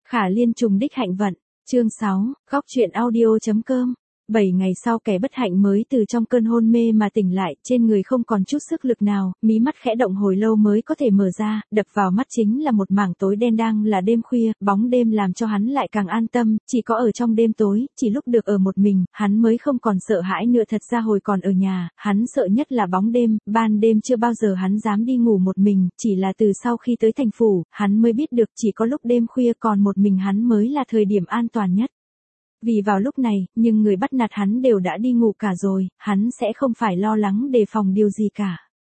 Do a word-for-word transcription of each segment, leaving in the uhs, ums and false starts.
Khả Liên trùng đích hạnh vận, chương sáu, góc truyện audio.com. Bảy ngày sau kẻ bất hạnh mới từ trong cơn hôn mê mà tỉnh lại, trên người không còn chút sức lực nào, mí mắt khẽ động hồi lâu mới có thể mở ra, đập vào mắt chính là một mảng tối đen đang là đêm khuya, bóng đêm làm cho hắn lại càng an tâm, chỉ có ở trong đêm tối, chỉ lúc được ở một mình, hắn mới không còn sợ hãi nữa. Thật ra hồi còn ở nhà, hắn sợ nhất là bóng đêm, ban đêm chưa bao giờ hắn dám đi ngủ một mình, chỉ là từ sau khi tới thành phủ, hắn mới biết được chỉ có lúc đêm khuya còn một mình hắn mới là thời điểm an toàn nhất. Vì vào lúc này, nhưng người bắt nạt hắn đều đã đi ngủ cả rồi, hắn sẽ không phải lo lắng đề phòng điều gì cả.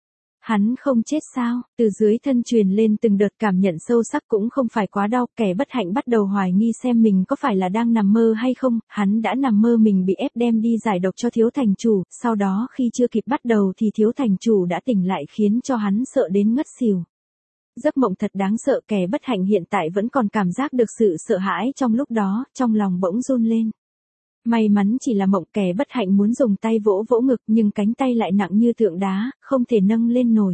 Hắn không chết sao? Từ dưới thân truyền lên từng đợt cảm nhận sâu sắc cũng không phải quá đau, kẻ bất hạnh bắt đầu hoài nghi xem mình có phải là đang nằm mơ hay không, hắn đã nằm mơ mình bị ép đem đi giải độc cho thiếu thành chủ, sau đó khi chưa kịp bắt đầu thì thiếu thành chủ đã tỉnh lại khiến cho hắn sợ đến ngất xỉu. Giấc mộng thật đáng sợ, kẻ bất hạnh hiện tại vẫn còn cảm giác được sự sợ hãi trong lúc đó, trong lòng bỗng run lên. May mắn chỉ là mộng, kẻ bất hạnh muốn dùng tay vỗ vỗ ngực nhưng cánh tay lại nặng như tượng đá, không thể nâng lên nổi.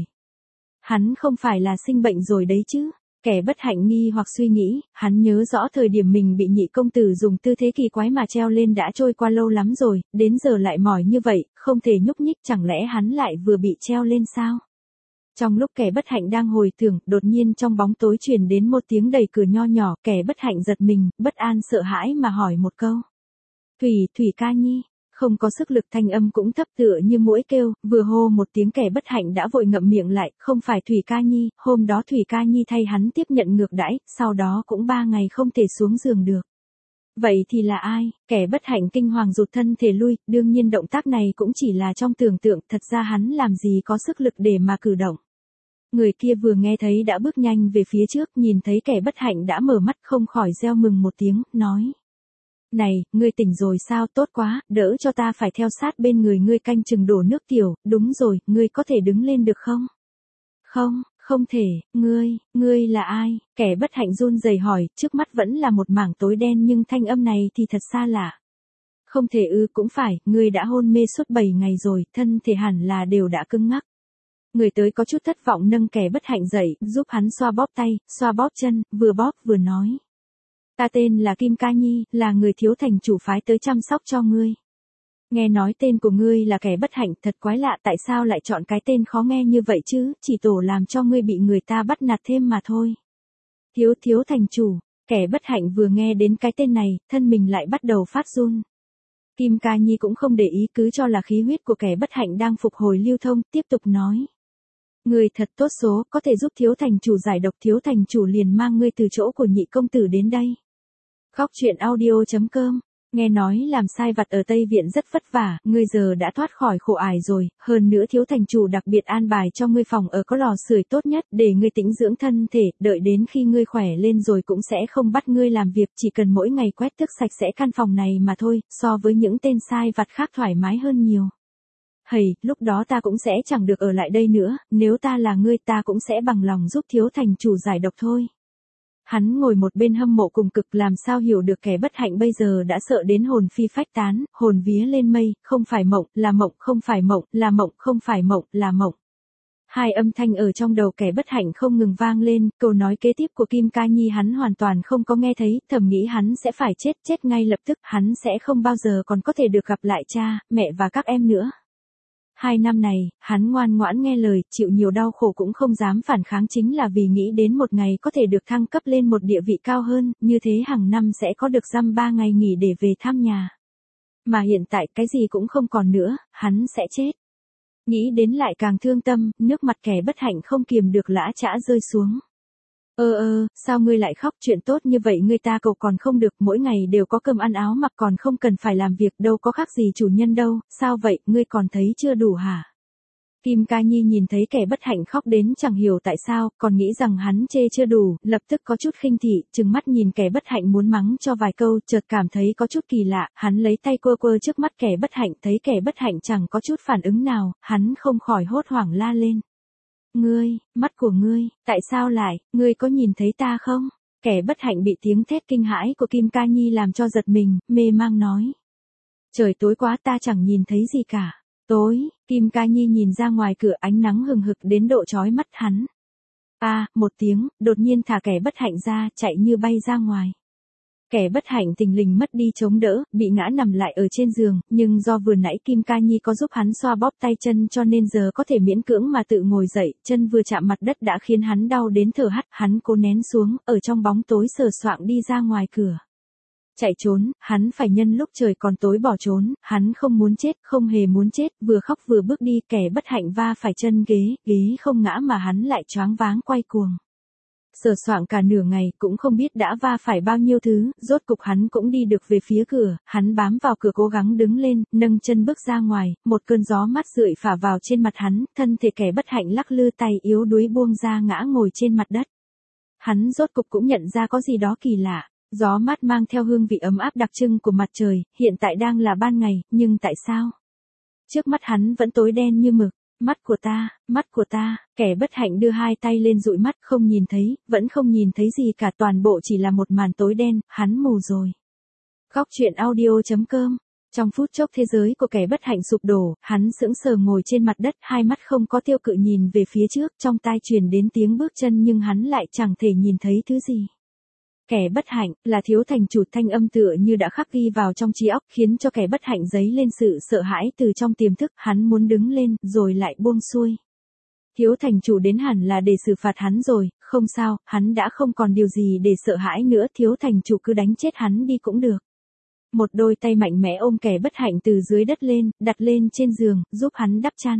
Hắn không phải là sinh bệnh rồi đấy chứ? Kẻ bất hạnh nghi hoặc suy nghĩ, hắn nhớ rõ thời điểm mình bị nhị công tử dùng tư thế kỳ quái mà treo lên đã trôi qua lâu lắm rồi, đến giờ lại mỏi như vậy, không thể nhúc nhích, chẳng lẽ hắn lại vừa bị treo lên sao? Trong lúc kẻ bất hạnh đang hồi tưởng, đột nhiên trong bóng tối truyền đến một tiếng đẩy cửa nho nhỏ, kẻ bất hạnh giật mình, bất an sợ hãi mà hỏi một câu. Thủy, Thủy ca nhi, không có sức lực, thanh âm cũng thấp tựa như muỗi kêu, vừa hô một tiếng kẻ bất hạnh đã vội ngậm miệng lại, không phải Thủy ca nhi, hôm đó Thủy ca nhi thay hắn tiếp nhận ngược đãi, sau đó cũng ba ngày không thể xuống giường được. Vậy thì là ai? Kẻ bất hạnh kinh hoàng rụt thân thể lui, đương nhiên động tác này cũng chỉ là trong tưởng tượng, thật ra hắn làm gì có sức lực để mà cử động. Người kia vừa nghe thấy đã bước nhanh về phía trước, nhìn thấy kẻ bất hạnh đã mở mắt không khỏi reo mừng một tiếng, nói. Này, ngươi tỉnh rồi sao, tốt quá, đỡ cho ta phải theo sát bên người ngươi canh chừng đổ nước tiểu, đúng rồi, ngươi có thể đứng lên được không? Không, không thể, ngươi, ngươi là ai? Kẻ bất hạnh run rẩy hỏi, trước mắt vẫn là một mảng tối đen nhưng thanh âm này thì thật xa lạ. Không thể ư, cũng phải, ngươi đã hôn mê suốt bảy ngày rồi, thân thể hẳn là đều đã cứng ngắc. Người tới có chút thất vọng nâng kẻ bất hạnh dậy, giúp hắn xoa bóp tay, xoa bóp chân, vừa bóp vừa nói. Ta tên là Kim Ca Nhi, là người thiếu thành chủ phái tới chăm sóc cho ngươi. Nghe nói tên của ngươi là kẻ bất hạnh, thật quái lạ, tại sao lại chọn cái tên khó nghe như vậy chứ, chỉ tổ làm cho ngươi bị người ta bắt nạt thêm mà thôi. Thiếu thiếu thành chủ, kẻ bất hạnh vừa nghe đến cái tên này, thân mình lại bắt đầu phát run. Kim Ca Nhi cũng không để ý, cứ cho là khí huyết của kẻ bất hạnh đang phục hồi lưu thông, tiếp tục nói. Ngươi thật tốt số, có thể giúp thiếu thành chủ giải độc, thiếu thành chủ liền mang ngươi từ chỗ của nhị công tử đến đây. Góc truyện audio.com. Nghe nói làm sai vặt ở Tây Viện rất vất vả, ngươi giờ đã thoát khỏi khổ ải rồi, hơn nữa thiếu thành chủ đặc biệt an bài cho ngươi phòng ở có lò sưởi tốt nhất để ngươi tĩnh dưỡng thân thể, đợi đến khi ngươi khỏe lên rồi cũng sẽ không bắt ngươi làm việc, chỉ cần mỗi ngày quét tước sạch sẽ căn phòng này mà thôi, so với những tên sai vặt khác thoải mái hơn nhiều. Hầy, lúc đó ta cũng sẽ chẳng được ở lại đây nữa, nếu ta là ngươi ta cũng sẽ bằng lòng giúp thiếu thành chủ giải độc thôi. Hắn ngồi một bên hâm mộ cùng cực, làm sao hiểu được kẻ bất hạnh bây giờ đã sợ đến hồn phi phách tán, hồn vía lên mây, không phải mộng, là mộng, không phải mộng, là mộng, không phải mộng, là mộng. Hai âm thanh ở trong đầu kẻ bất hạnh không ngừng vang lên, câu nói kế tiếp của Kim Ca Nhi hắn hoàn toàn không có nghe thấy, thầm nghĩ hắn sẽ phải chết, chết ngay lập tức, hắn sẽ không bao giờ còn có thể được gặp lại cha, mẹ và các em nữa. Hai năm này, hắn ngoan ngoãn nghe lời, chịu nhiều đau khổ cũng không dám phản kháng, chính là vì nghĩ đến một ngày có thể được thăng cấp lên một địa vị cao hơn, như thế hàng năm sẽ có được dăm ba ngày nghỉ để về thăm nhà. Mà hiện tại cái gì cũng không còn nữa, hắn sẽ chết. Nghĩ đến lại càng thương tâm, nước mặt kẻ bất hạnh không kiềm được lã chã rơi xuống. Ơ ơ, sao ngươi lại khóc, chuyện tốt như vậy ngươi ta cầu còn không được, mỗi ngày đều có cơm ăn áo mặc còn không cần phải làm việc, đâu có khác gì chủ nhân đâu, sao vậy, ngươi còn thấy chưa đủ hả? Kim Ca Nhi nhìn thấy kẻ bất hạnh khóc đến chẳng hiểu tại sao, còn nghĩ rằng hắn chê chưa đủ, lập tức có chút khinh thị, trừng mắt nhìn kẻ bất hạnh muốn mắng cho vài câu, chợt cảm thấy có chút kỳ lạ, hắn lấy tay quơ quơ trước mắt kẻ bất hạnh, thấy kẻ bất hạnh chẳng có chút phản ứng nào, hắn không khỏi hốt hoảng la lên. Ngươi, mắt của ngươi, tại sao lại, ngươi có nhìn thấy ta không? Kẻ bất hạnh bị tiếng thét kinh hãi của Kim Ca Nhi làm cho giật mình, mê mang nói. Trời tối quá, ta chẳng nhìn thấy gì cả. Tối, Kim Ca Nhi nhìn ra ngoài cửa, ánh nắng hừng hực đến độ chói mắt hắn. A, à, một tiếng, đột nhiên thả kẻ bất hạnh ra, chạy như bay ra ngoài. Kẻ bất hạnh thình lình mất đi chống đỡ, bị ngã nằm lại ở trên giường, nhưng do vừa nãy Kim Ca Nhi có giúp hắn xoa bóp tay chân cho nên giờ có thể miễn cưỡng mà tự ngồi dậy, chân vừa chạm mặt đất đã khiến hắn đau đến thở hắt, hắn cố nén xuống, ở trong bóng tối sờ soạng đi ra ngoài cửa. Chạy trốn, hắn phải nhân lúc trời còn tối bỏ trốn, hắn không muốn chết, không hề muốn chết, vừa khóc vừa bước đi, kẻ bất hạnh va phải chân ghế, ghế không ngã mà hắn lại choáng váng quay cuồng. Sờ soạng cả nửa ngày cũng không biết đã va phải bao nhiêu thứ, rốt cục hắn cũng đi được về phía cửa, hắn bám vào cửa cố gắng đứng lên, nâng chân bước ra ngoài, một cơn gió mát rượi phả vào trên mặt hắn, thân thể kẻ bất hạnh lắc lư tay yếu đuối buông ra ngã ngồi trên mặt đất. Hắn rốt cục cũng nhận ra có gì đó kỳ lạ. Gió mát mang theo hương vị ấm áp đặc trưng của mặt trời, hiện tại đang là ban ngày, nhưng tại sao? Trước mắt hắn vẫn tối đen như mực, mắt của ta, mắt của ta, kẻ bất hạnh đưa hai tay lên dụi mắt không nhìn thấy, vẫn không nhìn thấy gì cả, toàn bộ chỉ là một màn tối đen, hắn mù rồi. Góc truyện audio chấm com. Trong phút chốc thế giới của kẻ bất hạnh sụp đổ, hắn sững sờ ngồi trên mặt đất, hai mắt không có tiêu cự nhìn về phía trước, trong tai truyền đến tiếng bước chân nhưng hắn lại chẳng thể nhìn thấy thứ gì. Kẻ bất hạnh, là Thiếu Thành Chủ, thanh âm tựa như đã khắc ghi vào trong trí óc, khiến cho kẻ bất hạnh dấy lên sự sợ hãi từ trong tiềm thức, hắn muốn đứng lên, rồi lại buông xuôi. Thiếu Thành Chủ đến hẳn là để xử phạt hắn rồi, không sao, hắn đã không còn điều gì để sợ hãi nữa, Thiếu Thành Chủ cứ đánh chết hắn đi cũng được. Một đôi tay mạnh mẽ ôm kẻ bất hạnh từ dưới đất lên, đặt lên trên giường, giúp hắn đắp chăn.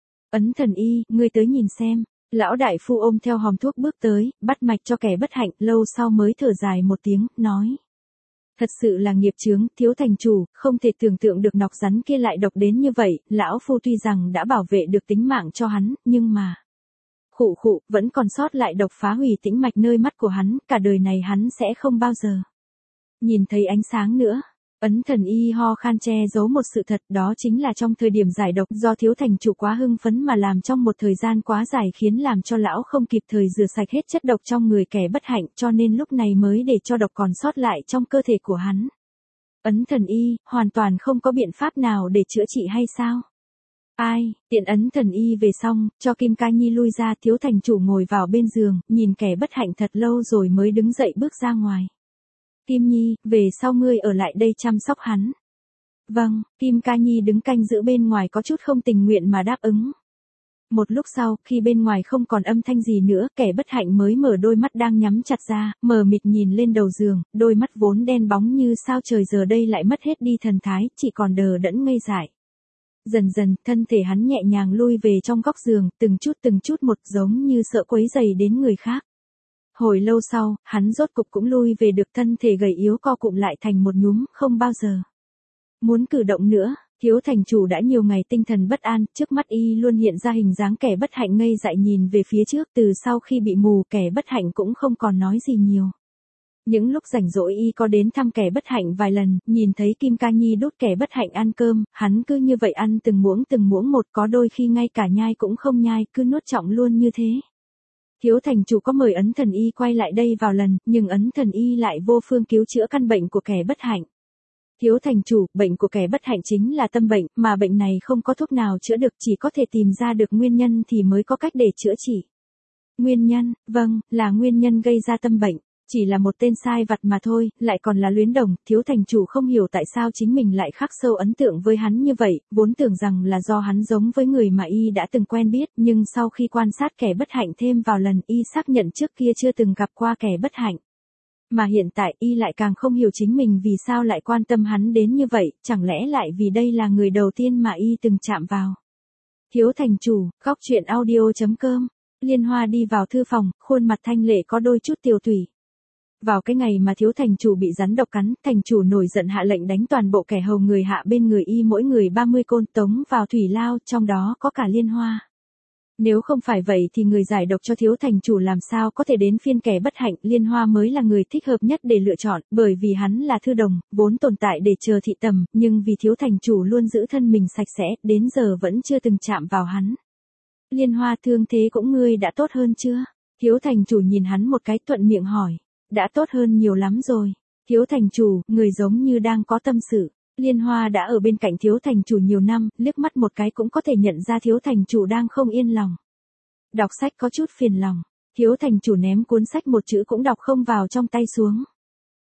Ấn Thần Y, ngươi tới nhìn xem. Lão đại phu ôm theo hòm thuốc bước tới, bắt mạch cho kẻ bất hạnh, lâu sau mới thở dài một tiếng, nói. Thật sự là nghiệp chướng, Thiếu Thành Chủ, không thể tưởng tượng được nọc rắn kia lại độc đến như vậy, lão phu tuy rằng đã bảo vệ được tính mạng cho hắn, nhưng mà... Khụ khụ, vẫn còn sót lại độc phá hủy tĩnh mạch nơi mắt của hắn, cả đời này hắn sẽ không bao giờ nhìn thấy ánh sáng nữa. Ấn Thần Y ho khan che giấu một sự thật, đó chính là trong thời điểm giải độc do Thiếu Thành Chủ quá hưng phấn mà làm trong một thời gian quá dài khiến làm cho lão không kịp thời rửa sạch hết chất độc trong người kẻ bất hạnh, cho nên lúc này mới để cho độc còn sót lại trong cơ thể của hắn. Ấn Thần Y, hoàn toàn không có biện pháp nào để chữa trị hay sao? Ai, tiện Ấn Thần Y về xong, cho Kim Ca Nhi lui ra, Thiếu Thành Chủ ngồi vào bên giường, nhìn kẻ bất hạnh thật lâu rồi mới đứng dậy bước ra ngoài. Kim Nhi, về sau ngươi ở lại đây chăm sóc hắn. Vâng, Kim Ca Nhi đứng canh giữ bên ngoài có chút không tình nguyện mà đáp ứng. Một lúc sau, khi bên ngoài không còn âm thanh gì nữa, kẻ bất hạnh mới mở đôi mắt đang nhắm chặt ra, mờ mịt nhìn lên đầu giường, đôi mắt vốn đen bóng như sao trời giờ đây lại mất hết đi thần thái, chỉ còn đờ đẫn ngây dại. Dần dần, thân thể hắn nhẹ nhàng lui về trong góc giường, từng chút từng chút một giống như sợ quấy rầy đến người khác. Hồi lâu sau, hắn rốt cục cũng lui về được, thân thể gầy yếu co cụm lại thành một nhúm, không bao giờ muốn cử động nữa. Thiếu Thành Chủ đã nhiều ngày tinh thần bất an, trước mắt y luôn hiện ra hình dáng kẻ bất hạnh ngây dại nhìn về phía trước, từ sau khi bị mù kẻ bất hạnh cũng không còn nói gì nhiều. Những lúc rảnh rỗi y có đến thăm kẻ bất hạnh vài lần, nhìn thấy Kim Ca Nhi đút kẻ bất hạnh ăn cơm, hắn cứ như vậy ăn từng muỗng từng muỗng một, có đôi khi ngay cả nhai cũng không nhai, cứ nuốt trọng luôn như thế. Thiếu Thành Chủ có mời Ấn Thần Y quay lại đây vào lần, nhưng Ấn Thần Y lại vô phương cứu chữa căn bệnh của kẻ bất hạnh. Thiếu Thành Chủ, bệnh của kẻ bất hạnh chính là tâm bệnh, mà bệnh này không có thuốc nào chữa được, chỉ có thể tìm ra được nguyên nhân thì mới có cách để chữa trị. Nguyên nhân, vâng, là nguyên nhân gây ra tâm bệnh. Chỉ là một tên sai vặt mà thôi, lại còn là luyến đồng, Thiếu Thành Chủ không hiểu tại sao chính mình lại khắc sâu ấn tượng với hắn như vậy, vốn tưởng rằng là do hắn giống với người mà y đã từng quen biết, nhưng sau khi quan sát kẻ bất hạnh thêm vào lần, y xác nhận trước kia chưa từng gặp qua kẻ bất hạnh. Mà hiện tại y lại càng không hiểu chính mình vì sao lại quan tâm hắn đến như vậy, chẳng lẽ lại vì đây là người đầu tiên mà y từng chạm vào. Thiếu Thành Chủ, góc truyện audio chấm com. Liên Hoa đi vào thư phòng, khuôn mặt thanh lệ có đôi chút tiều tụy. Vào cái ngày mà Thiếu Thành Chủ bị rắn độc cắn, Thành Chủ nổi giận hạ lệnh đánh toàn bộ kẻ hầu người hạ bên người y mỗi người ba mươi côn tống vào thủy lao, trong đó có cả Liên Hoa. Nếu không phải vậy thì người giải độc cho Thiếu Thành Chủ làm sao có thể đến phiên kẻ bất hạnh, Liên Hoa mới là người thích hợp nhất để lựa chọn, bởi vì hắn là thư đồng, vốn tồn tại để chờ thị tầm, nhưng vì Thiếu Thành Chủ luôn giữ thân mình sạch sẽ, đến giờ vẫn chưa từng chạm vào hắn. Liên Hoa, thương thế cũng ngươi đã tốt hơn chưa? Thiếu Thành Chủ nhìn hắn một cái, thuận miệng hỏi. Đã tốt hơn nhiều lắm rồi. Thiếu Thành Chủ, người giống như đang có tâm sự. Liên Hoa đã ở bên cạnh Thiếu Thành Chủ nhiều năm, liếc mắt một cái cũng có thể nhận ra Thiếu Thành Chủ đang không yên lòng. Đọc sách có chút phiền lòng. Thiếu Thành Chủ ném cuốn sách một chữ cũng đọc không vào trong tay xuống.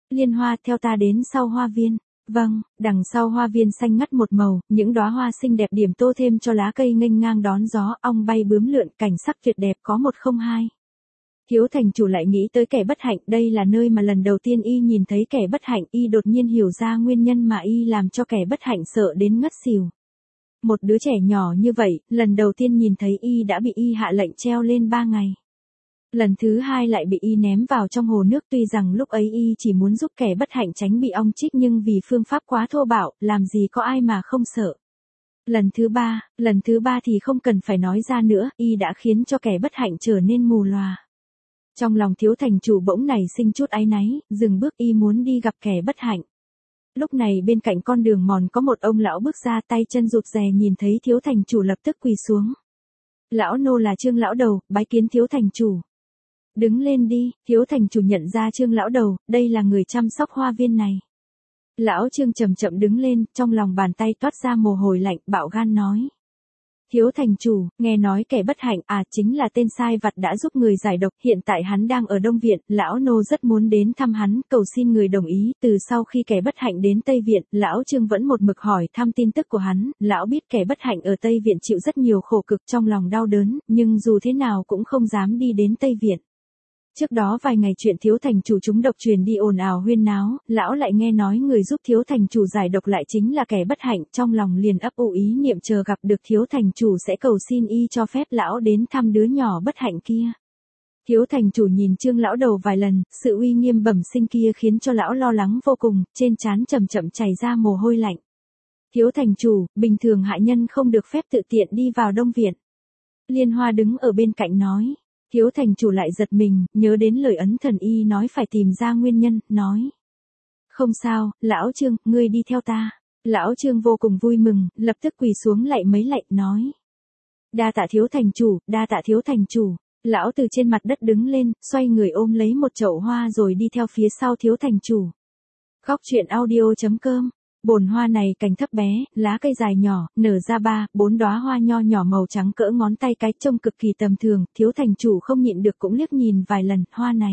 Liên Hoa, theo ta đến sau hoa viên. Vâng, đằng sau hoa viên xanh ngắt một màu, những đóa hoa xinh đẹp điểm tô thêm cho lá cây nghênh ngang đón gió, ong bay bướm lượn, cảnh sắc tuyệt đẹp có một không hai. Thiếu thành chủ lại nghĩ tới kẻ bất hạnh, đây là nơi mà lần đầu tiên y nhìn thấy kẻ bất hạnh, y đột nhiên hiểu ra nguyên nhân mà y làm cho kẻ bất hạnh sợ đến ngất xỉu. Một đứa trẻ nhỏ như vậy, lần đầu tiên nhìn thấy y đã bị y hạ lệnh treo lên ba ngày. Lần thứ hai lại bị y ném vào trong hồ nước, tuy rằng lúc ấy y chỉ muốn giúp kẻ bất hạnh tránh bị ong chích nhưng vì phương pháp quá thô bạo, làm gì có ai mà không sợ. Lần thứ ba, lần thứ ba thì không cần phải nói ra nữa, y đã khiến cho kẻ bất hạnh trở nên mù lòa. Trong lòng thiếu thành chủ bỗng nảy sinh chút áy náy, dừng bước y muốn đi gặp kẻ bất hạnh. Lúc này bên cạnh con đường mòn có một ông lão bước ra, tay chân rụt rè, nhìn thấy thiếu thành chủ lập tức quỳ xuống. Lão nô là Trương lão đầu, bái kiến thiếu thành chủ. Đứng lên đi, thiếu thành chủ nhận ra Trương lão đầu, đây là người chăm sóc hoa viên này. Lão Trương chậm chậm đứng lên, trong lòng bàn tay toát ra mồ hôi lạnh, bạo gan nói. Thiếu thành chủ, nghe nói kẻ bất hạnh, à chính là tên sai vặt đã giúp người giải độc, hiện tại hắn đang ở Đông Viện, lão nô rất muốn đến thăm hắn, cầu xin người đồng ý. Từ sau khi kẻ bất hạnh đến Tây Viện, lão Trương vẫn một mực hỏi thăm tin tức của hắn, lão biết kẻ bất hạnh ở Tây Viện chịu rất nhiều khổ cực, trong lòng đau đớn, nhưng dù thế nào cũng không dám đi đến Tây Viện. Trước đó vài ngày chuyện thiếu thành chủ chúng độc truyền đi ồn ào huyên náo, lão lại nghe nói người giúp thiếu thành chủ giải độc lại chính là kẻ bất hạnh, trong lòng liền ấp ủ ý niệm chờ gặp được thiếu thành chủ sẽ cầu xin y cho phép lão đến thăm đứa nhỏ bất hạnh kia. Thiếu thành chủ nhìn Trương lão đầu vài lần, sự uy nghiêm bẩm sinh kia khiến cho lão lo lắng vô cùng, trên trán chậm chậm chảy ra mồ hôi lạnh. Thiếu thành chủ, bình thường hạ nhân không được phép tự tiện đi vào Đông Viện. Liên Hoa đứng ở bên cạnh nói. Thiếu thành chủ lại giật mình, nhớ đến lời ấn thần y nói phải tìm ra nguyên nhân, nói. Không sao, lão Trương, ngươi đi theo ta. Lão Trương vô cùng vui mừng, lập tức quỳ xuống lạy mấy lạy, nói. Đa tạ thiếu thành chủ, đa tạ thiếu thành chủ. Lão từ trên mặt đất đứng lên, xoay người ôm lấy một chậu hoa rồi đi theo phía sau thiếu thành chủ. Góc truyện audio chấm com. Bồn hoa này cành thấp bé, lá cây dài nhỏ, nở ra ba, bốn đóa hoa nho nhỏ màu trắng cỡ ngón tay cái, trông cực kỳ tầm thường, thiếu thành chủ không nhịn được cũng liếc nhìn vài lần, hoa này.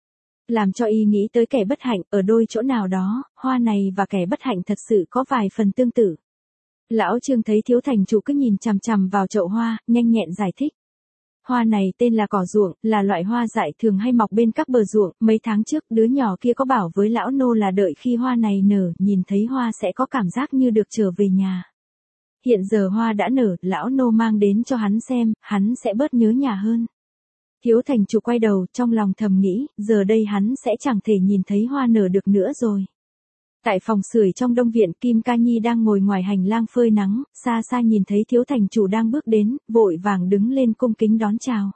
Làm cho y nghĩ tới kẻ bất hạnh, ở đôi chỗ nào đó, hoa này và kẻ bất hạnh thật sự có vài phần tương tự. Lão Trương thấy thiếu thành chủ cứ nhìn chằm chằm vào chậu hoa, nhanh nhẹn giải thích. Hoa này tên là cỏ ruộng, là loại hoa dại thường hay mọc bên các bờ ruộng, mấy tháng trước đứa nhỏ kia có bảo với lão nô là đợi khi hoa này nở, nhìn thấy hoa sẽ có cảm giác như được trở về nhà. Hiện giờ hoa đã nở, lão nô mang đến cho hắn xem, hắn sẽ bớt nhớ nhà hơn. Thiếu thành chủ quay đầu, trong lòng thầm nghĩ, giờ đây hắn sẽ chẳng thể nhìn thấy hoa nở được nữa rồi. Tại phòng sưởi trong Đông Viện, Kim Ca Nhi đang ngồi ngoài hành lang phơi nắng, xa xa nhìn thấy thiếu thành chủ đang bước đến, vội vàng đứng lên cung kính đón chào.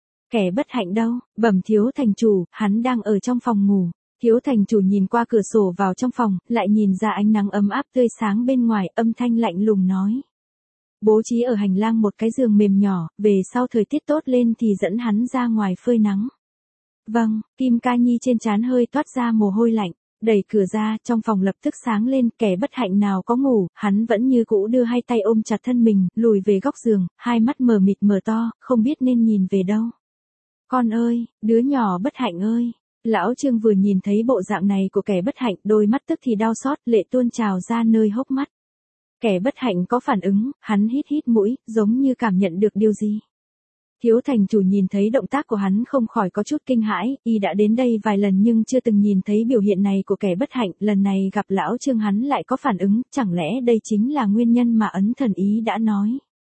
Kẻ bất hạnh đâu, bẩm thiếu thành chủ, hắn đang ở trong phòng ngủ. Thiếu thành chủ nhìn qua cửa sổ vào trong phòng, lại nhìn ra ánh nắng ấm áp tươi sáng bên ngoài, âm thanh lạnh lùng nói. Bố trí ở hành lang một cái giường mềm nhỏ, về sau thời tiết tốt lên thì dẫn hắn ra ngoài phơi nắng. Vâng, Kim Ca Nhi trên trán hơi toát ra mồ hôi lạnh. Đẩy cửa ra, trong phòng lập tức sáng lên, kẻ bất hạnh nào có ngủ, hắn vẫn như cũ đưa hai tay ôm chặt thân mình, lùi về góc giường, hai mắt mờ mịt mờ to, không biết nên nhìn về đâu. Con ơi, đứa nhỏ bất hạnh ơi. Lão Trương vừa nhìn thấy bộ dạng này của kẻ bất hạnh, đôi mắt tức thì đau xót, lệ tuôn trào ra nơi hốc mắt. Kẻ bất hạnh có phản ứng, hắn hít hít mũi, giống như cảm nhận được điều gì. Thiếu thành chủ nhìn thấy động tác của hắn không khỏi có chút kinh hãi, y đã đến đây vài lần nhưng chưa từng nhìn thấy biểu hiện này của kẻ bất hạnh, lần này gặp lão Trương hắn lại có phản ứng, chẳng lẽ đây chính là nguyên nhân mà ấn thần ý đã nói.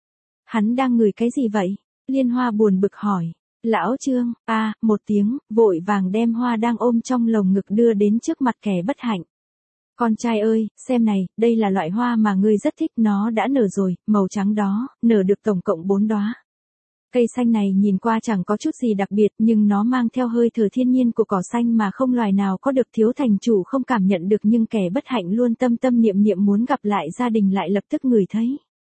Hắn đang ngửi cái gì vậy? Liên Hoa buồn bực hỏi. Lão Trương, a à, một tiếng, vội vàng đem hoa đang ôm trong lồng ngực đưa đến trước mặt kẻ bất hạnh. Con trai ơi, xem này, đây là loại hoa mà ngươi rất thích, nó đã nở rồi, màu trắng đó, nở được tổng cộng bốn đóa. Cây xanh này nhìn qua chẳng có chút gì đặc biệt nhưng nó mang theo hơi thở thiên nhiên của cỏ xanh mà không loài nào có được, thiếu thành chủ không cảm nhận được nhưng kẻ bất hạnh luôn tâm tâm niệm niệm muốn gặp lại gia đình lại lập tức ngửi thấy.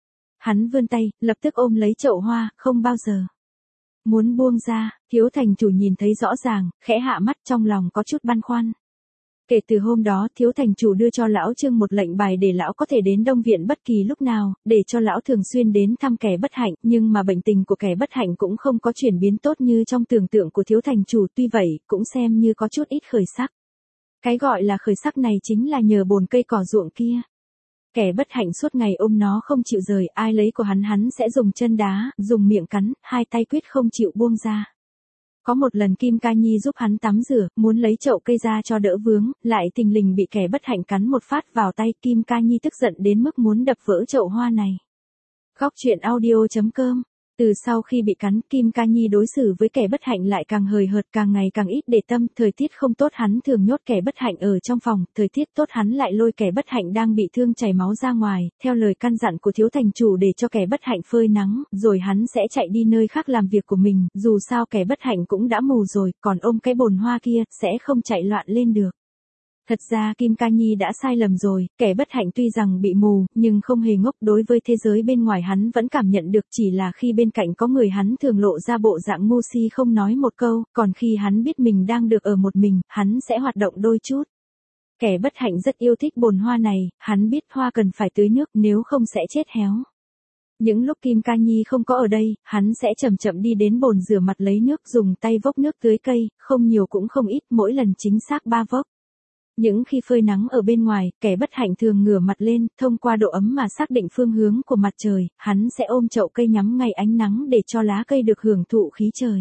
Hắn vươn tay, lập tức ôm lấy chậu hoa, không bao giờ muốn buông ra, thiếu thành chủ nhìn thấy rõ ràng, khẽ hạ mắt trong lòng có chút băn khoăn. Kể từ hôm đó, thiếu thành chủ đưa cho lão Trương một lệnh bài để lão có thể đến Đông Viện bất kỳ lúc nào, để cho lão thường xuyên đến thăm kẻ bất hạnh, nhưng mà bệnh tình của kẻ bất hạnh cũng không có chuyển biến tốt như trong tưởng tượng của thiếu thành chủ, tuy vậy, cũng xem như có chút ít khởi sắc. Cái gọi là khởi sắc này chính là nhờ bồn cây cỏ ruộng kia. Kẻ bất hạnh suốt ngày ôm nó không chịu rời, ai lấy của hắn hắn sẽ dùng chân đá, dùng miệng cắn, hai tay quyết không chịu buông ra. Có một lần Kim Ca Nhi giúp hắn tắm rửa, muốn lấy chậu cây ra cho đỡ vướng, lại tình lình bị kẻ bất hạnh cắn một phát vào tay. Kim Ca Nhi tức giận đến mức muốn đập vỡ chậu hoa này. Góc truyện audio chấm com. Từ sau khi bị cắn, Kim Ca Nhi đối xử với kẻ bất hạnh lại càng hời hợt, càng ngày càng ít để tâm. Thời tiết không tốt hắn thường nhốt kẻ bất hạnh ở trong phòng, thời tiết tốt hắn lại lôi kẻ bất hạnh đang bị thương chảy máu ra ngoài, theo lời căn dặn của thiếu thành chủ để cho kẻ bất hạnh phơi nắng, rồi hắn sẽ chạy đi nơi khác làm việc của mình, dù sao kẻ bất hạnh cũng đã mù rồi, còn ôm cái bồn hoa kia, sẽ không chạy loạn lên được. Thật ra Kim Ca Nhi đã sai lầm rồi, kẻ bất hạnh tuy rằng bị mù, nhưng không hề ngốc, đối với thế giới bên ngoài hắn vẫn cảm nhận được, chỉ là khi bên cạnh có người hắn thường lộ ra bộ dạng ngu si không nói một câu, còn khi hắn biết mình đang được ở một mình, hắn sẽ hoạt động đôi chút. Kẻ bất hạnh rất yêu thích bồn hoa này, hắn biết hoa cần phải tưới nước nếu không sẽ chết héo. Những lúc Kim Ca Nhi không có ở đây, hắn sẽ chậm chậm đi đến bồn rửa mặt lấy nước, dùng tay vốc nước tưới cây, không nhiều cũng không ít, mỗi lần chính xác ba vốc. Những khi phơi nắng ở bên ngoài, kẻ bất hạnh thường ngửa mặt lên, thông qua độ ấm mà xác định phương hướng của mặt trời, hắn sẽ ôm chậu cây nhắm ngay ánh nắng để cho lá cây được hưởng thụ khí trời.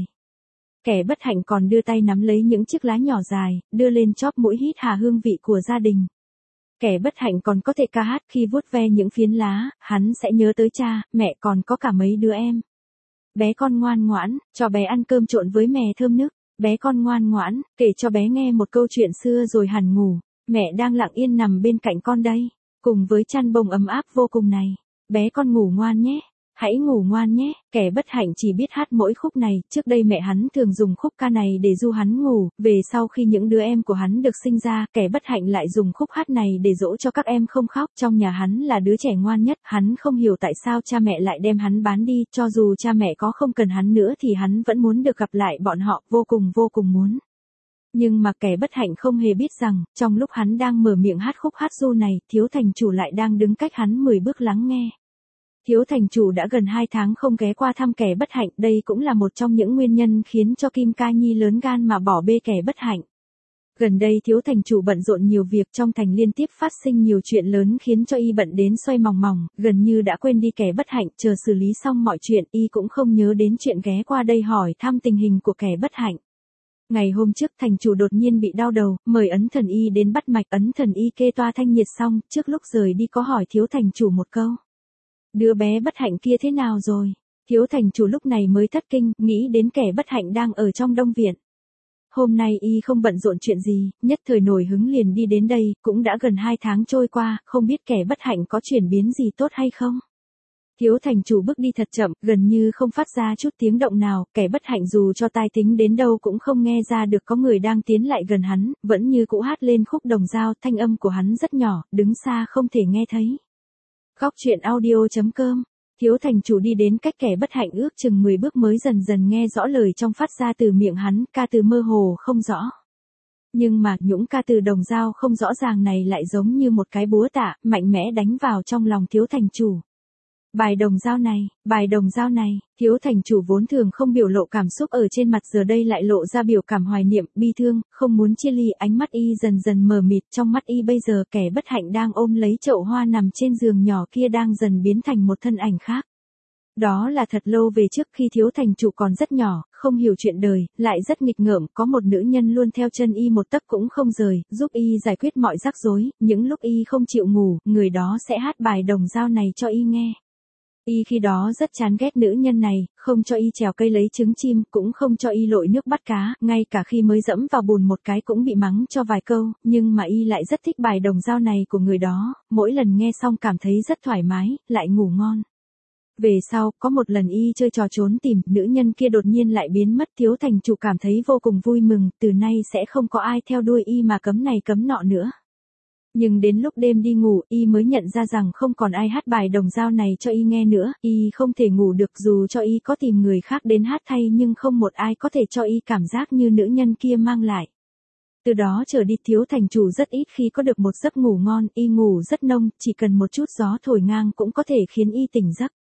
Kẻ bất hạnh còn đưa tay nắm lấy những chiếc lá nhỏ dài, đưa lên chóp mũi hít hà hương vị của gia đình. Kẻ bất hạnh còn có thể ca hát khi vuốt ve những phiến lá, hắn sẽ nhớ tới cha, mẹ còn có cả mấy đứa em. Bé con ngoan ngoãn, cho bé ăn cơm trộn với mè thơm nức. Bé con ngoan ngoãn, kể cho bé nghe một câu chuyện xưa rồi hẳn ngủ. Mẹ đang lặng yên nằm bên cạnh con đây, cùng với chăn bông ấm áp vô cùng này. Bé con ngủ ngoan nhé, hãy ngủ ngoan nhé. Kẻ bất hạnh chỉ biết hát mỗi khúc này, trước đây mẹ hắn thường dùng khúc ca này để du hắn ngủ, về sau khi những đứa em của hắn được sinh ra, kẻ bất hạnh lại dùng khúc hát này để dỗ cho các em không khóc. Trong nhà hắn là đứa trẻ ngoan nhất, hắn không hiểu tại sao cha mẹ lại đem hắn bán đi, cho dù cha mẹ có không cần hắn nữa thì hắn vẫn muốn được gặp lại bọn họ, vô cùng vô cùng muốn. Nhưng mà kẻ bất hạnh không hề biết rằng, trong lúc hắn đang mở miệng hát khúc hát ru này, thiếu thành chủ lại đang đứng cách hắn mười bước lắng nghe. Thiếu thành chủ đã gần hai tháng không ghé qua thăm kẻ bất hạnh, đây cũng là một trong những nguyên nhân khiến cho Kim Ca Nhi lớn gan mà bỏ bê kẻ bất hạnh. Gần đây thiếu thành chủ bận rộn nhiều việc, trong thành liên tiếp phát sinh nhiều chuyện lớn khiến cho y bận đến xoay mòng mòng, gần như đã quên đi kẻ bất hạnh, chờ xử lý xong mọi chuyện, y cũng không nhớ đến chuyện ghé qua đây hỏi thăm tình hình của kẻ bất hạnh. Ngày hôm trước thành chủ đột nhiên bị đau đầu, mời ấn thần y đến bắt mạch, ấn thần y kê toa thanh nhiệt xong, trước lúc rời đi có hỏi thiếu thành chủ một câu. Đứa bé bất hạnh kia thế nào rồi? Thiếu thành chủ lúc này mới thất kinh, nghĩ đến kẻ bất hạnh đang ở trong đông viện. Hôm nay y không bận rộn chuyện gì, nhất thời nổi hứng liền đi đến đây, cũng đã gần hai tháng trôi qua, không biết kẻ bất hạnh có chuyển biến gì tốt hay không? Thiếu thành chủ bước đi thật chậm, gần như không phát ra chút tiếng động nào, kẻ bất hạnh dù cho tai tính đến đâu cũng không nghe ra được có người đang tiến lại gần hắn, vẫn như cũ hát lên khúc đồng dao, thanh âm của hắn rất nhỏ, đứng xa không thể nghe thấy. Góc truyện audio chấm com. Thiếu thành chủ đi đến cách kẻ bất hạnh ước chừng mười bước mới dần dần nghe rõ lời trong phát ra từ miệng hắn, ca từ mơ hồ không rõ. Nhưng mà những ca từ đồng dao không rõ ràng này lại giống như một cái búa tạ, mạnh mẽ đánh vào trong lòng thiếu thành chủ. Bài đồng dao này, bài đồng dao này, thiếu thành chủ vốn thường không biểu lộ cảm xúc ở trên mặt giờ đây lại lộ ra biểu cảm hoài niệm, bi thương, không muốn chia ly, ánh mắt y dần dần mờ mịt, trong mắt y bây giờ kẻ bất hạnh đang ôm lấy chậu hoa nằm trên giường nhỏ kia đang dần biến thành một thân ảnh khác. Đó là thật lâu về trước khi thiếu thành chủ còn rất nhỏ, không hiểu chuyện đời, lại rất nghịch ngợm, có một nữ nhân luôn theo chân y một tấc cũng không rời, giúp y giải quyết mọi rắc rối, những lúc y không chịu ngủ, người đó sẽ hát bài đồng dao này cho y nghe. Y khi đó rất chán ghét nữ nhân này, không cho y trèo cây lấy trứng chim, cũng không cho y lội nước bắt cá, ngay cả khi mới dẫm vào bùn một cái cũng bị mắng cho vài câu, nhưng mà y lại rất thích bài đồng dao này của người đó, mỗi lần nghe xong cảm thấy rất thoải mái, lại ngủ ngon. Về sau, có một lần y chơi trò trốn tìm, nữ nhân kia đột nhiên lại biến mất, thiếu thành chủ cảm thấy vô cùng vui mừng, từ nay sẽ không có ai theo đuôi y mà cấm này cấm nọ nữa. Nhưng đến lúc đêm đi ngủ, y mới nhận ra rằng không còn ai hát bài đồng dao này cho y nghe nữa, y không thể ngủ được dù cho y có tìm người khác đến hát thay nhưng không một ai có thể cho y cảm giác như nữ nhân kia mang lại. Từ đó trở đi thiếu thành chủ rất ít khi có được một giấc ngủ ngon, y ngủ rất nông, chỉ cần một chút gió thổi ngang cũng có thể khiến y tỉnh giấc.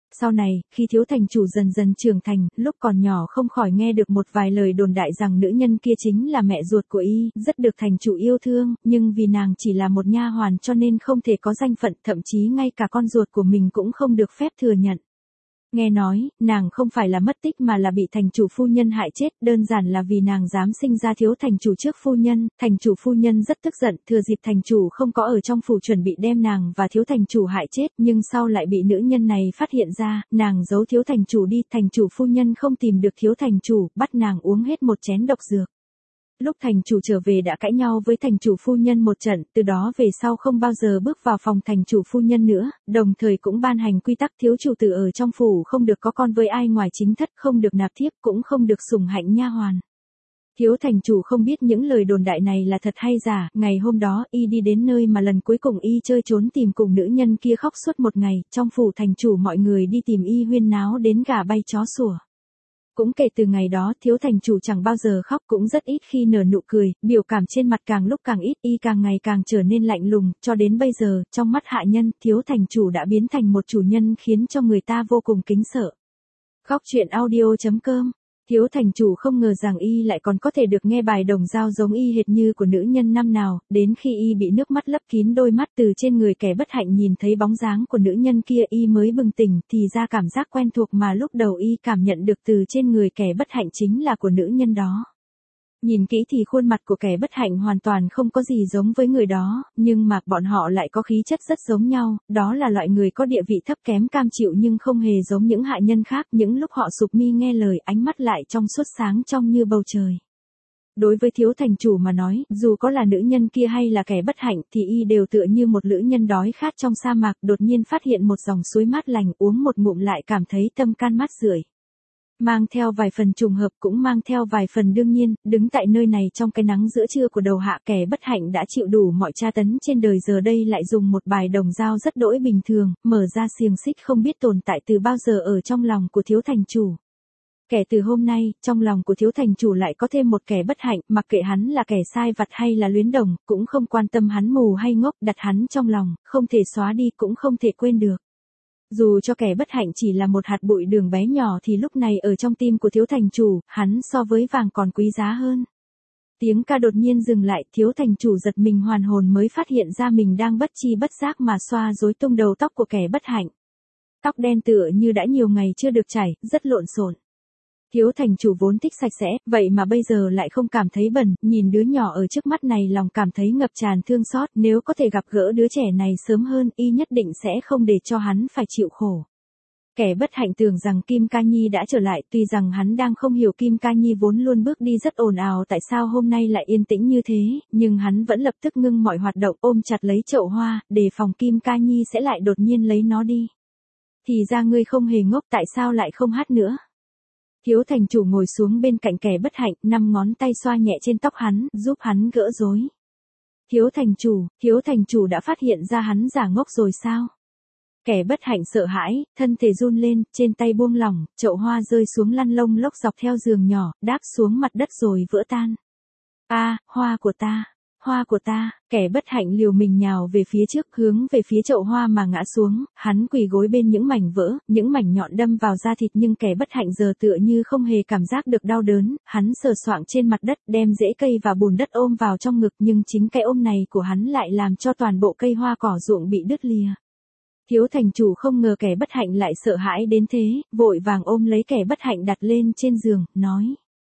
Sau này, khi thiếu thành chủ dần dần trưởng thành, lúc còn nhỏ không khỏi nghe được một vài lời đồn đại rằng nữ nhân kia chính là mẹ ruột của y, rất được thành chủ yêu thương, nhưng vì nàng chỉ là một nha hoàn cho nên không thể có danh phận, thậm chí ngay cả con ruột của mình cũng không được phép thừa nhận. Nghe nói, nàng không phải là mất tích mà là bị thành chủ phu nhân hại chết, đơn giản là vì nàng dám sinh ra thiếu thành chủ trước phu nhân, thành chủ phu nhân rất tức giận, thừa dịp thành chủ không có ở trong phủ chuẩn bị đem nàng và thiếu thành chủ hại chết, nhưng sau lại bị nữ nhân này phát hiện ra, nàng giấu thiếu thành chủ đi, thành chủ phu nhân không tìm được thiếu thành chủ, bắt nàng uống hết một chén độc dược. Lúc thành chủ trở về đã cãi nhau với thành chủ phu nhân một trận, từ đó về sau không bao giờ bước vào phòng thành chủ phu nhân nữa, đồng thời cũng ban hành quy tắc thiếu chủ tử ở trong phủ không được có con với ai ngoài chính thất, không được nạp thiếp, cũng không được sủng hạnh nha hoàn. Thiếu thành chủ không biết những lời đồn đại này là thật hay giả, ngày hôm đó y đi đến nơi mà lần cuối cùng y chơi trốn tìm cùng nữ nhân kia khóc suốt một ngày, trong phủ thành chủ mọi người đi tìm y huyên náo đến gà bay chó sủa. Cũng kể từ ngày đó, thiếu thành chủ chẳng bao giờ khóc, cũng rất ít khi nở nụ cười, biểu cảm trên mặt càng lúc càng ít, y càng ngày càng trở nên lạnh lùng, cho đến bây giờ, trong mắt hạ nhân, thiếu thành chủ đã biến thành một chủ nhân khiến cho người ta vô cùng kính sợ. Khóc chuyện audio chấm com. Thiếu thành chủ không ngờ rằng y lại còn có thể được nghe bài đồng dao giống y hệt như của nữ nhân năm nào, đến khi y bị nước mắt lấp kín đôi mắt từ trên người kẻ bất hạnh nhìn thấy bóng dáng của nữ nhân kia y mới bừng tỉnh, thì ra cảm giác quen thuộc mà lúc đầu y cảm nhận được từ trên người kẻ bất hạnh chính là của nữ nhân đó. Nhìn kỹ thì khuôn mặt của kẻ bất hạnh hoàn toàn không có gì giống với người đó, nhưng mà bọn họ lại có khí chất rất giống nhau, đó là loại người có địa vị thấp kém cam chịu nhưng không hề giống những hạ nhân khác, những lúc họ sụp mi nghe lời ánh mắt lại trong suốt sáng trong như bầu trời. Đối với thiếu thành chủ mà nói, dù có là nữ nhân kia hay là kẻ bất hạnh thì y đều tựa như một lữ nhân đói khát trong sa mạc đột nhiên phát hiện một dòng suối mát lành uống một ngụm lại cảm thấy tâm can mát rượi. Mang theo vài phần trùng hợp cũng mang theo vài phần đương nhiên, đứng tại nơi này trong cái nắng giữa trưa của đầu hạ kẻ bất hạnh đã chịu đủ mọi tra tấn trên đời giờ đây lại dùng một bài đồng dao rất đỗi bình thường, mở ra xiềng xích không biết tồn tại từ bao giờ ở trong lòng của thiếu thành chủ. Kể từ hôm nay, trong lòng của thiếu thành chủ lại có thêm một kẻ bất hạnh, mặc kệ hắn là kẻ sai vặt hay là luyến đồng, cũng không quan tâm hắn mù hay ngốc, đặt hắn trong lòng, không thể xóa đi cũng không thể quên được. Dù cho kẻ bất hạnh chỉ là một hạt bụi đường bé nhỏ thì lúc này ở trong tim của thiếu thành chủ, hắn so với vàng còn quý giá hơn. Tiếng ca đột nhiên dừng lại, thiếu thành chủ giật mình hoàn hồn mới phát hiện ra mình đang bất chi bất giác mà xoa rối tung đầu tóc của kẻ bất hạnh. Tóc đen tựa như đã nhiều ngày chưa được chải, rất lộn xộn. Thiếu thành chủ vốn thích sạch sẽ, vậy mà bây giờ lại không cảm thấy bẩn, nhìn đứa nhỏ ở trước mắt này lòng cảm thấy ngập tràn thương xót, nếu có thể gặp gỡ đứa trẻ này sớm hơn, y nhất định sẽ không để cho hắn phải chịu khổ. Kẻ bất hạnh tưởng rằng Kim Ca Nhi đã trở lại, tuy rằng hắn đang không hiểu Kim Ca Nhi vốn luôn bước đi rất ồn ào tại sao hôm nay lại yên tĩnh như thế, nhưng hắn vẫn lập tức ngưng mọi hoạt động ôm chặt lấy chậu hoa, để phòng Kim Ca Nhi sẽ lại đột nhiên lấy nó đi. Thì ra ngươi không hề ngốc, tại sao lại không hát nữa? Thiếu thành chủ ngồi xuống bên cạnh kẻ bất hạnh, năm ngón tay xoa nhẹ trên tóc hắn, giúp hắn gỡ rối. Thiếu thành chủ, thiếu thành chủ đã phát hiện ra hắn giả ngốc rồi sao? Kẻ bất hạnh sợ hãi, thân thể run lên, trên tay buông lỏng, chậu hoa rơi xuống lăn lông lốc dọc theo giường nhỏ, đáp xuống mặt đất rồi vỡ tan. A, à, hoa của ta, hoa của ta, kẻ bất hạnh liều mình nhào về phía trước, hướng về phía chậu hoa mà ngã xuống, hắn quỳ gối bên những mảnh vỡ, những mảnh nhọn đâm vào da thịt nhưng kẻ bất hạnh giờ tựa như không hề cảm giác được đau đớn, hắn sờ soạng trên mặt đất, đem rễ cây và bùn đất ôm vào trong ngực nhưng chính cái ôm này của hắn lại làm cho toàn bộ cây hoa cỏ ruộng bị đứt lìa. Thiếu thành chủ không ngờ kẻ bất hạnh lại sợ hãi đến thế, vội vàng ôm lấy kẻ bất hạnh đặt lên trên giường, nói.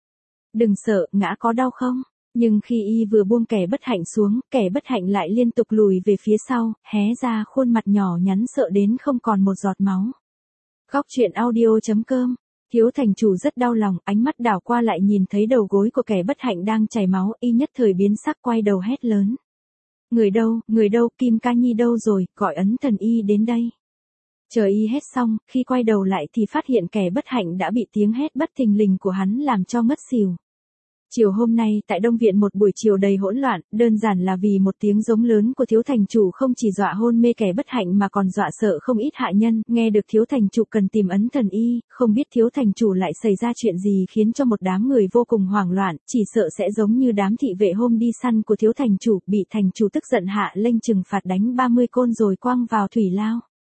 Đừng sợ, ngã có đau không? Nhưng khi y vừa buông kẻ bất hạnh xuống, kẻ bất hạnh lại liên tục lùi về phía sau, hé ra khuôn mặt nhỏ nhắn sợ đến không còn một giọt máu. Khóc chuyện audio chấm com. Thiếu thành chủ rất đau lòng, ánh mắt đảo qua lại nhìn thấy đầu gối của kẻ bất hạnh đang chảy máu, y nhất thời biến sắc quay đầu hét lớn. Người đâu, người đâu, Kim Ca Nhi đâu rồi, gọi ấn thần y đến đây. Chờ y hét xong, khi quay đầu lại thì phát hiện kẻ bất hạnh đã bị tiếng hét bất thình lình của hắn làm cho ngất xỉu. Chiều hôm nay, tại Đông Viện một buổi chiều đầy hỗn loạn, đơn giản là vì một tiếng giống lớn của thiếu thành chủ không chỉ dọa hôn mê kẻ bất hạnh mà còn dọa sợ không ít hạ nhân, nghe được thiếu thành chủ cần tìm ấn thần y, không biết thiếu thành chủ lại xảy ra chuyện gì khiến cho một đám người vô cùng hoảng loạn, chỉ sợ sẽ giống như đám thị vệ hôm đi săn của thiếu thành chủ, bị thành chủ tức giận hạ lệnh trừng phạt đánh ba mươi côn rồi quăng vào thủy lao.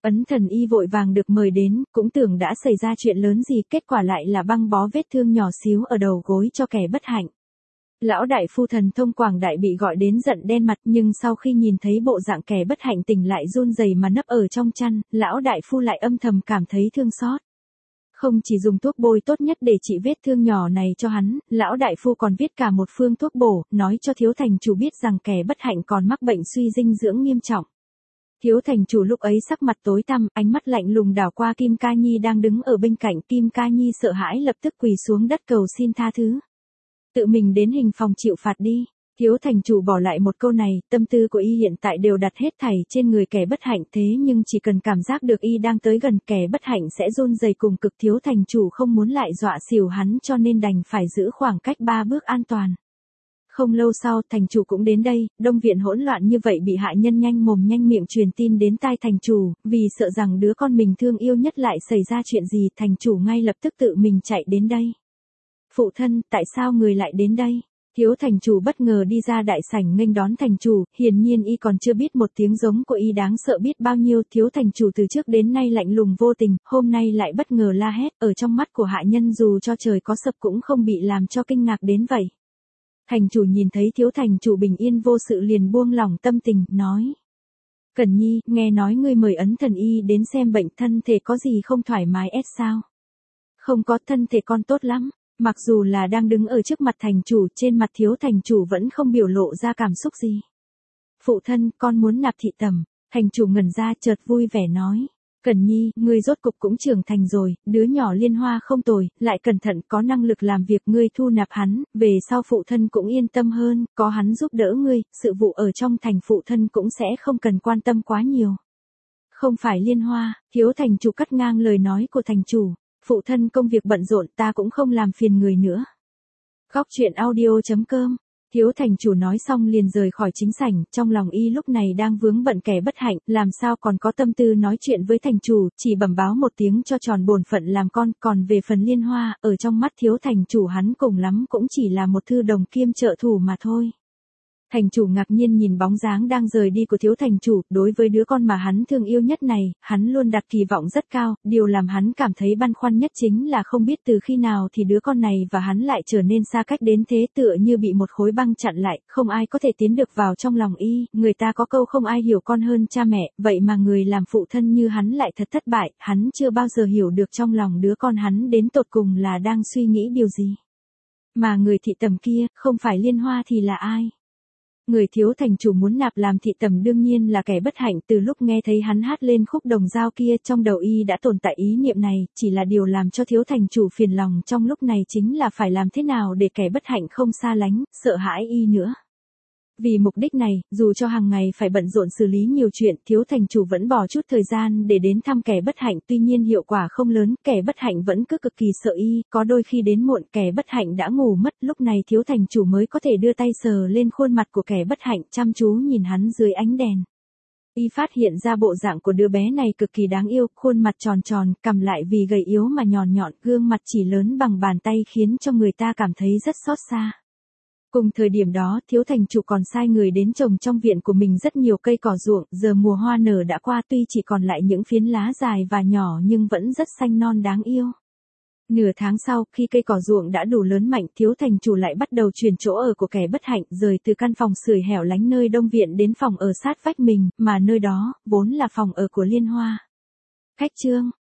Ấn thần y vội vàng được mời đến, cũng tưởng đã xảy ra chuyện lớn gì, kết quả lại là băng bó vết thương nhỏ xíu ở đầu gối cho kẻ bất hạnh. Lão đại phu thần thông quảng đại bị gọi đến giận đen mặt, nhưng sau khi nhìn thấy bộ dạng kẻ bất hạnh tỉnh lại run rẩy mà nấp ở trong chăn, lão đại phu lại âm thầm cảm thấy thương xót. Không chỉ dùng thuốc bôi tốt nhất để trị vết thương nhỏ này cho hắn, lão đại phu còn viết cả một phương thuốc bổ, nói cho thiếu thành chủ biết rằng kẻ bất hạnh còn mắc bệnh suy dinh dưỡng nghiêm trọng. Thiếu thành chủ lúc ấy sắc mặt tối tăm, ánh mắt lạnh lùng đảo qua Kim Ca Nhi đang đứng ở bên cạnh. Kim Ca Nhi sợ hãi lập tức quỳ xuống đất cầu xin tha thứ. Tự mình đến hình phòng chịu phạt đi. Thiếu thành chủ bỏ lại một câu này, tâm tư của y hiện tại đều đặt hết thảy trên người kẻ bất hạnh, thế nhưng chỉ cần cảm giác được y đang tới gần kẻ bất hạnh sẽ run rẩy cùng cực. Thiếu thành chủ không muốn lại dọa xỉu hắn cho nên đành phải giữ khoảng cách ba bước an toàn. Không lâu sau, thành chủ cũng đến đây, đông viện hỗn loạn như vậy bị hạ nhân nhanh mồm nhanh miệng truyền tin đến tai thành chủ, vì sợ rằng đứa con mình thương yêu nhất lại xảy ra chuyện gì, thành chủ ngay lập tức tự mình chạy đến đây. Phụ thân, tại sao người lại đến đây? Thiếu thành chủ bất ngờ đi ra đại sảnh nghênh đón thành chủ, hiển nhiên y còn chưa biết một tiếng giống của y đáng sợ biết bao nhiêu. Thiếu thành chủ từ trước đến nay lạnh lùng vô tình, hôm nay lại bất ngờ la hét, ở trong mắt của hạ nhân dù cho trời có sập cũng không bị làm cho kinh ngạc đến vậy. Thành chủ nhìn thấy thiếu thành chủ bình yên vô sự liền buông lỏng tâm tình, nói. Cẩn Nhi, nghe nói ngươi mời Ấn thần y đến xem bệnh, thân thể có gì không thoải mái ép sao? Không có, thân thể con tốt lắm. Mặc dù là đang đứng ở trước mặt thành chủ, trên mặt thiếu thành chủ vẫn không biểu lộ ra cảm xúc gì. Phụ thân, con muốn nạp thị tẩm. Thành chủ ngẩn ra chợt vui vẻ nói. Cẩn Nhi, ngươi rốt cục cũng trưởng thành rồi, đứa nhỏ Liên Hoa không tồi, lại cẩn thận có năng lực làm việc, ngươi thu nạp hắn, về sau phụ thân cũng yên tâm hơn, có hắn giúp đỡ ngươi, sự vụ ở trong thành phụ thân cũng sẽ không cần quan tâm quá nhiều. Không phải Liên Hoa, thiếu thành chủ cắt ngang lời nói của thành chủ, phụ thân công việc bận rộn ta cũng không làm phiền người nữa. Góc truyện audio chấm com. Thiếu thành chủ nói xong liền rời khỏi chính sảnh, trong lòng y lúc này đang vướng bận kẻ bất hạnh, làm sao còn có tâm tư nói chuyện với thành chủ, chỉ bẩm báo một tiếng cho tròn bổn phận làm con, còn về phần Liên Hoa, ở trong mắt thiếu thành chủ hắn cùng lắm cũng chỉ là một thư đồng kiêm trợ thủ mà thôi. Thành chủ ngạc nhiên nhìn bóng dáng đang rời đi của thiếu thành chủ, đối với đứa con mà hắn thương yêu nhất này, hắn luôn đặt kỳ vọng rất cao, điều làm hắn cảm thấy băn khoăn nhất chính là không biết từ khi nào thì đứa con này và hắn lại trở nên xa cách đến thế, tựa như bị một khối băng chặn lại, không ai có thể tiến được vào trong lòng y, người ta có câu không ai hiểu con hơn cha mẹ, vậy mà người làm phụ thân như hắn lại thật thất bại, hắn chưa bao giờ hiểu được trong lòng đứa con hắn đến tột cùng là đang suy nghĩ điều gì. Mà người thị tầm kia, không phải Liên Hoa thì là ai? Người thiếu thành chủ muốn nạp làm thị tầm đương nhiên là kẻ bất hạnh, từ lúc nghe thấy hắn hát lên khúc đồng dao kia trong đầu y đã tồn tại ý niệm này, chỉ là điều làm cho thiếu thành chủ phiền lòng trong lúc này chính là phải làm thế nào để kẻ bất hạnh không xa lánh, sợ hãi y nữa. Vì mục đích này, dù cho hàng ngày phải bận rộn xử lý nhiều chuyện, thiếu thành chủ vẫn bỏ chút thời gian để đến thăm kẻ bất hạnh, tuy nhiên hiệu quả không lớn, kẻ bất hạnh vẫn cứ cực kỳ sợ y, có đôi khi đến muộn kẻ bất hạnh đã ngủ mất, lúc này thiếu thành chủ mới có thể đưa tay sờ lên khuôn mặt của kẻ bất hạnh, chăm chú nhìn hắn dưới ánh đèn. Y phát hiện ra bộ dạng của đứa bé này cực kỳ đáng yêu, khuôn mặt tròn tròn, cằm lại vì gầy yếu mà nhọn nhọn, gương mặt chỉ lớn bằng bàn tay khiến cho người ta cảm thấy rất xót xa. Cùng thời điểm đó, thiếu thành chủ còn sai người đến trồng trong viện của mình rất nhiều cây cỏ ruộng, giờ mùa hoa nở đã qua tuy chỉ còn lại những phiến lá dài và nhỏ nhưng vẫn rất xanh non đáng yêu. Nửa tháng sau, khi cây cỏ ruộng đã đủ lớn mạnh, thiếu thành chủ lại bắt đầu chuyển chỗ ở của kẻ bất hạnh, rời từ căn phòng sưởi hẻo lánh nơi đông viện đến phòng ở sát vách mình, mà nơi đó, vốn là phòng ở của Liên Hoa. Cách chương